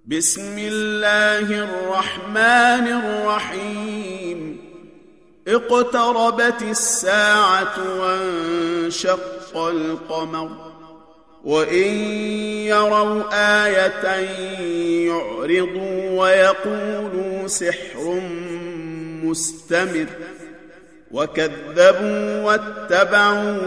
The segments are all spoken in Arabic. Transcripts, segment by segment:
بسم الله الرحمن الرحيم اقتربت الساعة وانشق القمر وإن يروا آية يعرضوا ويقولوا سحر مستمر وكذبوا واتبعوا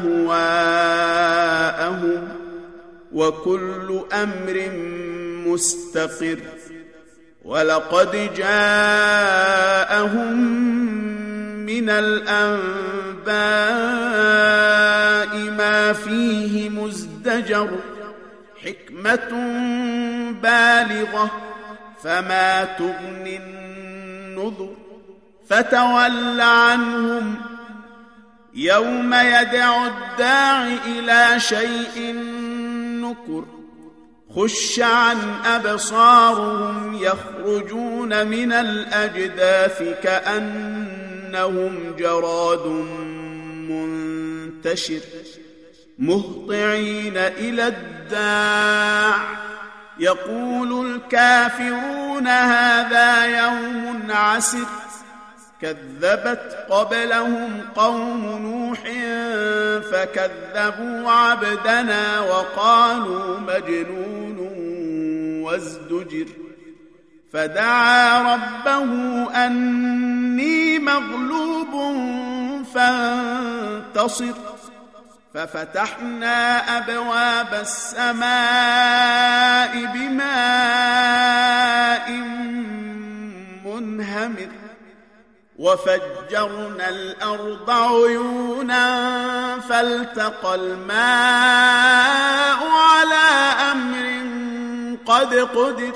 أهواءهم وكل أمر مستقر ولقد جاءهم من الأنباء ما فيه مزدجر حكمة بالغة فما تغني النذر فتول عنهم يوم يدعو الداع إلى شيء نكر خش عن أبصارهم يخرجون من الأجداث كأنهم جراد منتشر مهطعين إلى الداع يقول الكافرون هذا يوم عسر كذبت قبلهم قوم نوح فكذبوا عبدنا وقالوا مجنون وازدجر فدعا ربه أني مغلوب فانتصر ففتحنا أبواب السماء بماء منهمر وفجرنا الأرض عيونا فالتقى الماء على أمر قد قدر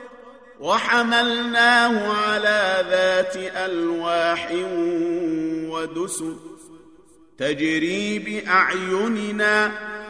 وحملناه على ذات ألواح ودسر تجري بأعيننا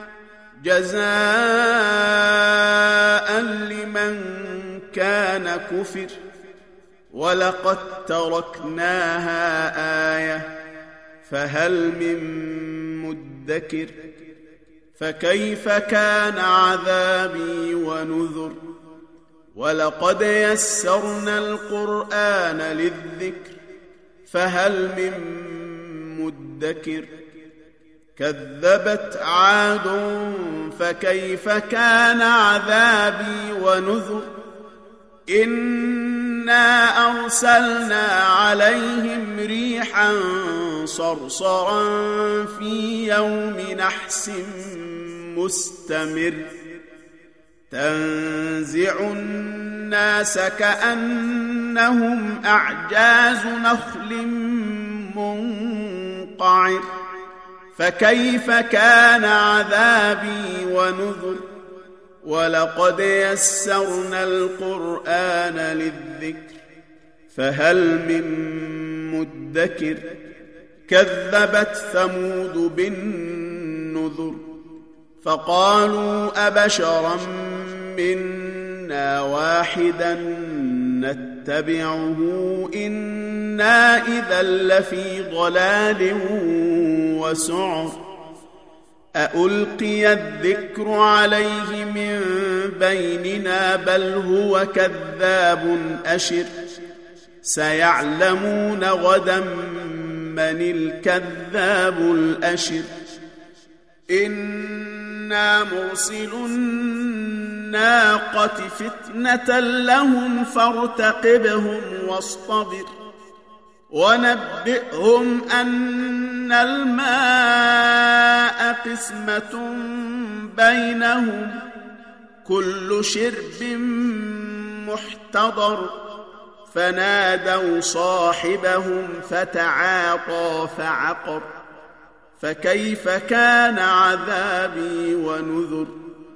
جزاء لمن كان كفر ولقد تركناها آية فهل من مدكر فكيف كان عذابي ونذر ولقد يسرنا القرآن للذكر فهل من مدكر كذبت عاد فكيف كان عذابي ونذر إنا أرسلنا عليهم ريحا صرصرا في يوم نحس مستمر تنزع الناس كأنهم أعجاز نخل منقعر فكيف كان عذابي ونذر ولقد يسرنا القرآن للذكر فهل من مدكر كذبت ثمود بالنذر فقالوا أبشرا منا واحدا نتبعه إنا إذا لفي ضلال وسعر أألقي الذكر عليه من بيننا بل هو كذاب أشر سيعلمون غدا من الكذاب الأشر إنا مرسل الناقة فتنة لهم فارتقبهم واصطبر ونبئهم أن الماء قسمة بينهم كل شرب محتضر فنادوا صاحبهم فتعاطى فعقر فكيف كان عذابي ونذر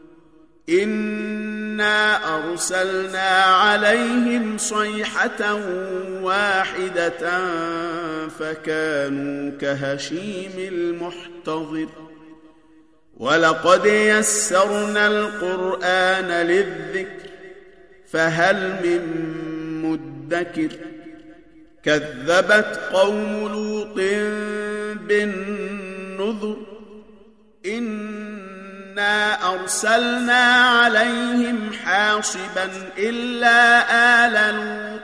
إنا أرسلنا عليهم صيحة واحدة فكانوا كهشيم المحتضر ولقد يسرنا القرآن للذكر فهل من مدكر كذبت قوم لوط بالنذر إنا أرسلنا عليهم حاصبا إلا آل لوط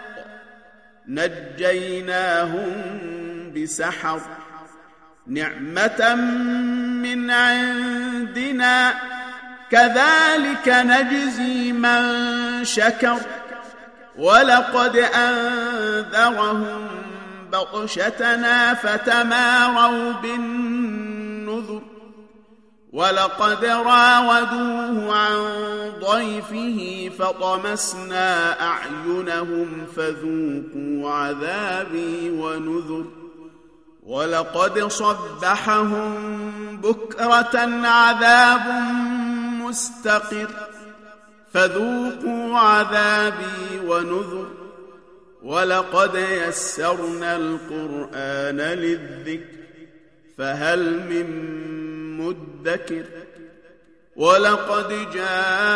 نجيناهم بسحر نعمة من عندنا كذلك نجزي من شكر ولقد أنذرهم بطشتنا فتماروا بالنذر ولقد راودوه عن ضيفه فطمسنا أعينهم فذوقوا عذابي ونذر ولقد صبحهم بكرة عذاب مستقر فذوقوا عذابي ونذر ولقد يسرنا القرآن للذكر فهل من مدكر ولقد جاء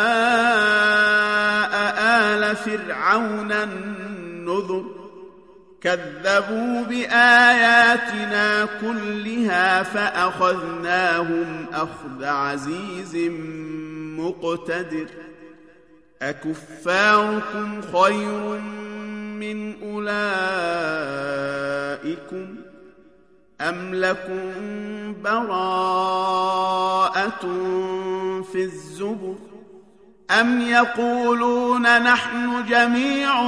آل فرعون النذر كذبوا بآياتنا كلها فأخذناهم أخذ عزيز مقتدر أكفاركم خير من أولئكم أم لكم براءة في الزبر أم يقولون نحن جميع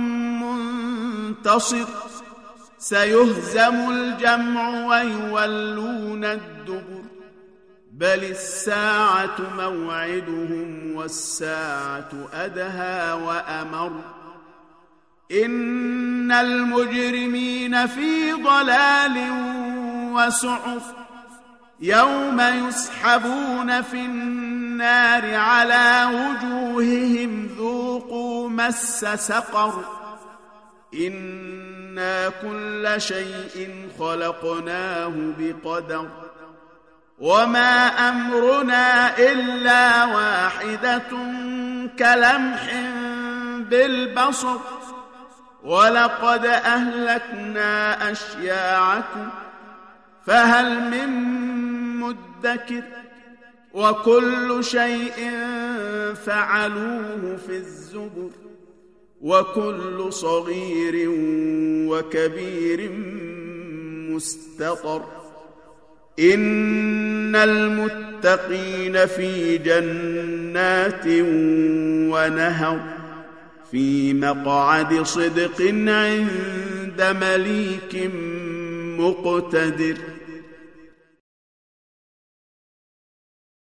منتصر سيهزم الجمع ويولون الدبر بل الساعة موعدهم والساعة أدهى وأمر إن المجرمين في ضلال وسعر يوم يسحبون في النار على وجوههم ذوقوا مس سقر إنا كل شيء خلقناه بقدر وما أمرنا إلا واحدة كلمح بالبصر ولقد أهلكنا أشياعكم فهل من مدكر وكل شيء فعلوه في الزبر وكل صغير وكبير مستطر إن المتقين في جنات ونهر في مقعد صدق عند مليك مقتدر